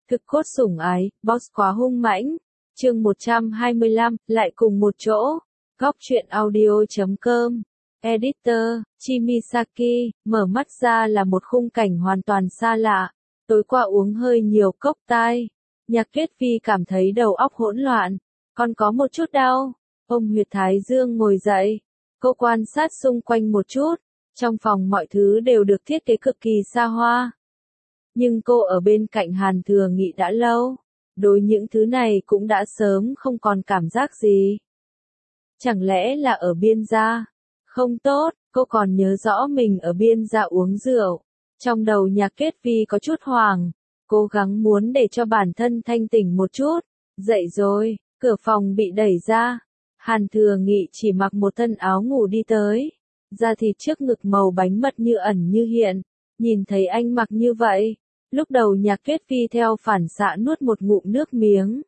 Thực cốt sủng ái, boss quá hung mãnh. Chương 125, lại cùng một chỗ. Góc truyện audio.com. Editor, Chimisaki, mở mắt ra là một khung cảnh hoàn toàn xa lạ. Tối qua uống hơi nhiều cốc tai. Nhạc Tuyết Phi cảm thấy đầu óc hỗn loạn. Còn có một chút đau. Ông huyệt thái dương ngồi dậy. Cô quan sát xung quanh một chút. Trong phòng mọi thứ đều được thiết kế cực kỳ xa hoa. Nhưng cô ở bên cạnh Hàn Thừa Nghị đã lâu. Đối những thứ này cũng đã sớm không còn cảm giác gì. Chẳng lẽ là ở biên gia? Không tốt, cô còn nhớ rõ mình ở biên gia uống rượu. Trong đầu Nhạc Tuyết Phi có chút hoảng. Cố gắng muốn để cho bản thân thanh tỉnh một chút. Dậy rồi, cửa phòng bị đẩy ra. Hàn Thừa Nghị chỉ mặc một thân áo ngủ đi tới. Da thịt trước ngực màu bánh mật như ẩn như hiện. Nhìn thấy anh mặc như vậy. Lúc đầu Nhạc Tuyết Phi theo phản xạ nuốt một ngụm nước miếng.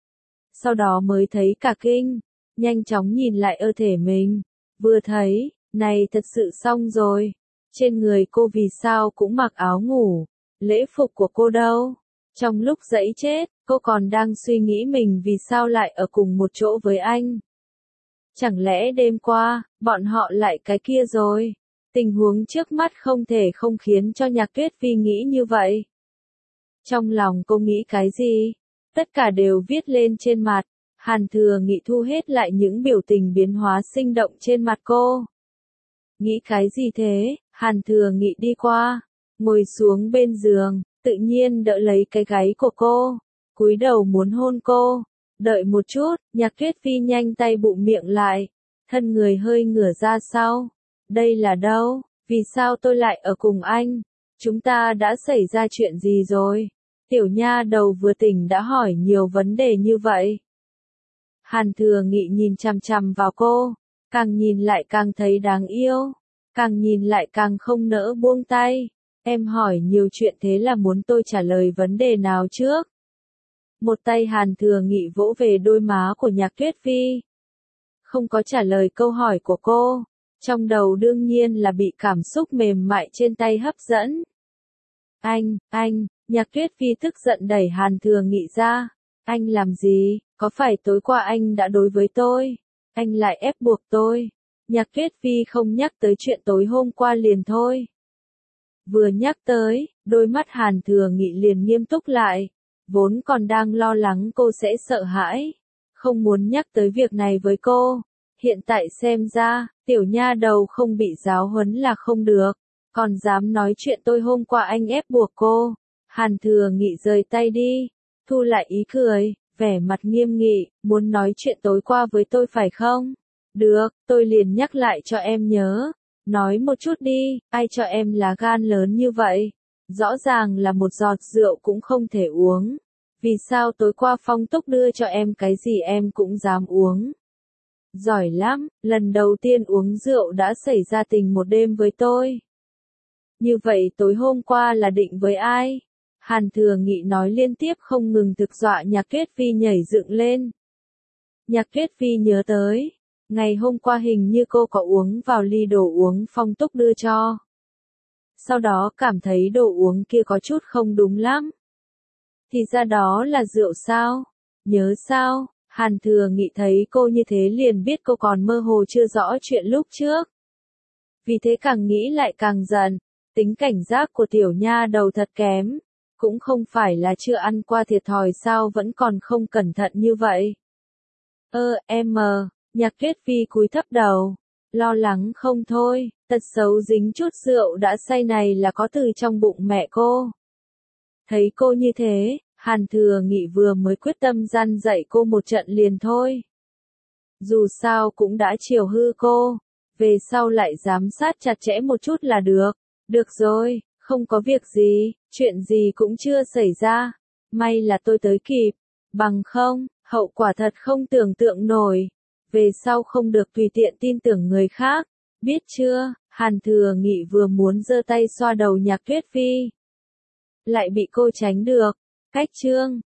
Sau đó mới thấy cả kinh. Nhanh chóng nhìn lại cơ thể mình. Vừa thấy, này thật sự xong rồi. Trên người cô vì sao cũng mặc áo ngủ. Lễ phục của cô đâu? Trong lúc dẫy chết, cô còn đang suy nghĩ mình vì sao lại ở cùng một chỗ với anh. Chẳng lẽ đêm qua, bọn họ lại cái kia rồi? Tình huống trước mắt không thể không khiến cho Nhạc Tuyết Phi nghĩ như vậy. Trong lòng cô nghĩ cái gì? Tất cả đều viết lên trên mặt. Hàn Thừa Nghị thu hết lại những biểu tình biến hóa sinh động trên mặt cô. Nghĩ cái gì thế? Hàn Thừa Nghị đi qua, ngồi xuống bên giường, tự nhiên đỡ lấy cái gáy của cô, cúi đầu muốn hôn cô. Đợi một chút, Nhạc Tuyết Phi nhanh tay bụm miệng lại, thân người hơi ngửa ra sau. Đây là đâu? Vì sao tôi lại ở cùng anh? Chúng ta đã xảy ra chuyện gì rồi? Tiểu nha đầu vừa tỉnh đã hỏi nhiều vấn đề như vậy. Hàn Thừa Nghị nhìn chằm chằm vào cô, càng nhìn lại càng thấy đáng yêu, càng nhìn lại càng không nỡ buông tay. Em hỏi nhiều chuyện thế là muốn tôi trả lời vấn đề nào trước? Một tay Hàn Thừa Nghị vỗ về đôi má của Nhạc Tuyết Phi. Không có trả lời câu hỏi của cô, trong đầu đương nhiên là bị cảm xúc mềm mại trên tay hấp dẫn. Anh, Nhạc Tuyết Phi tức giận đẩy Hàn Thừa Nghị ra. Anh làm gì? Có phải tối qua anh đã đối với tôi? Anh lại ép buộc tôi. Nhạc Tuyết Phi không nhắc tới chuyện tối hôm qua liền thôi. Vừa nhắc tới, đôi mắt Hàn Thừa Nghị liền nghiêm túc lại. Vốn còn đang lo lắng cô sẽ sợ hãi. Không muốn nhắc tới việc này với cô. Hiện tại xem ra, tiểu nha đầu không bị giáo huấn là không được. Còn dám nói chuyện tôi hôm qua anh ép buộc cô. Hàn Thừa Nghị rời tay đi. Thu lại ý cười, vẻ mặt nghiêm nghị, muốn nói chuyện tối qua với tôi phải không? Được, tôi liền nhắc lại cho em nhớ. Nói một chút đi, ai cho em lá gan lớn như vậy? Rõ ràng là một giọt rượu cũng không thể uống. Vì sao tối qua Phong Túc đưa cho em cái gì em cũng dám uống? Giỏi lắm, lần đầu tiên uống rượu đã xảy ra tình một đêm với tôi. Như vậy tối hôm qua là định với ai? Hàn Thừa Nghị nói liên tiếp không ngừng thực dọa Nhạc Tuyết Phi nhảy dựng lên. Nhạc Tuyết Phi nhớ tới, ngày hôm qua hình như cô có uống vào ly đồ uống Phong Túc đưa cho. Sau đó cảm thấy đồ uống kia có chút không đúng lắm. Thì ra đó là rượu sao? Nhớ sao? Hàn Thừa Nghị thấy cô như thế liền biết cô còn mơ hồ chưa rõ chuyện lúc trước. Vì thế càng nghĩ lại càng giận, tính cảnh giác của tiểu nha đầu thật kém. Cũng không phải là chưa ăn qua thiệt thòi sao vẫn còn không cẩn thận như vậy. Nhạc Tuyết Phi cúi thấp đầu, lo lắng không thôi, tật xấu dính chút rượu đã say này là có từ trong bụng mẹ cô. Thấy cô như thế, Hàn Thừa Nghị vừa mới quyết tâm răn dạy cô một trận liền thôi. Dù sao cũng đã chiều hư cô, về sau lại giám sát chặt chẽ một chút là được. Được rồi, không có việc gì, chuyện gì cũng chưa xảy ra. May là tôi tới kịp, bằng không, hậu quả thật không tưởng tượng nổi. Về sau không được tùy tiện tin tưởng người khác, biết chưa? Hàn Thừa Nghị vừa muốn giơ tay xoa đầu Nhạc Tuyết Phi, lại bị cô tránh được. Cách chương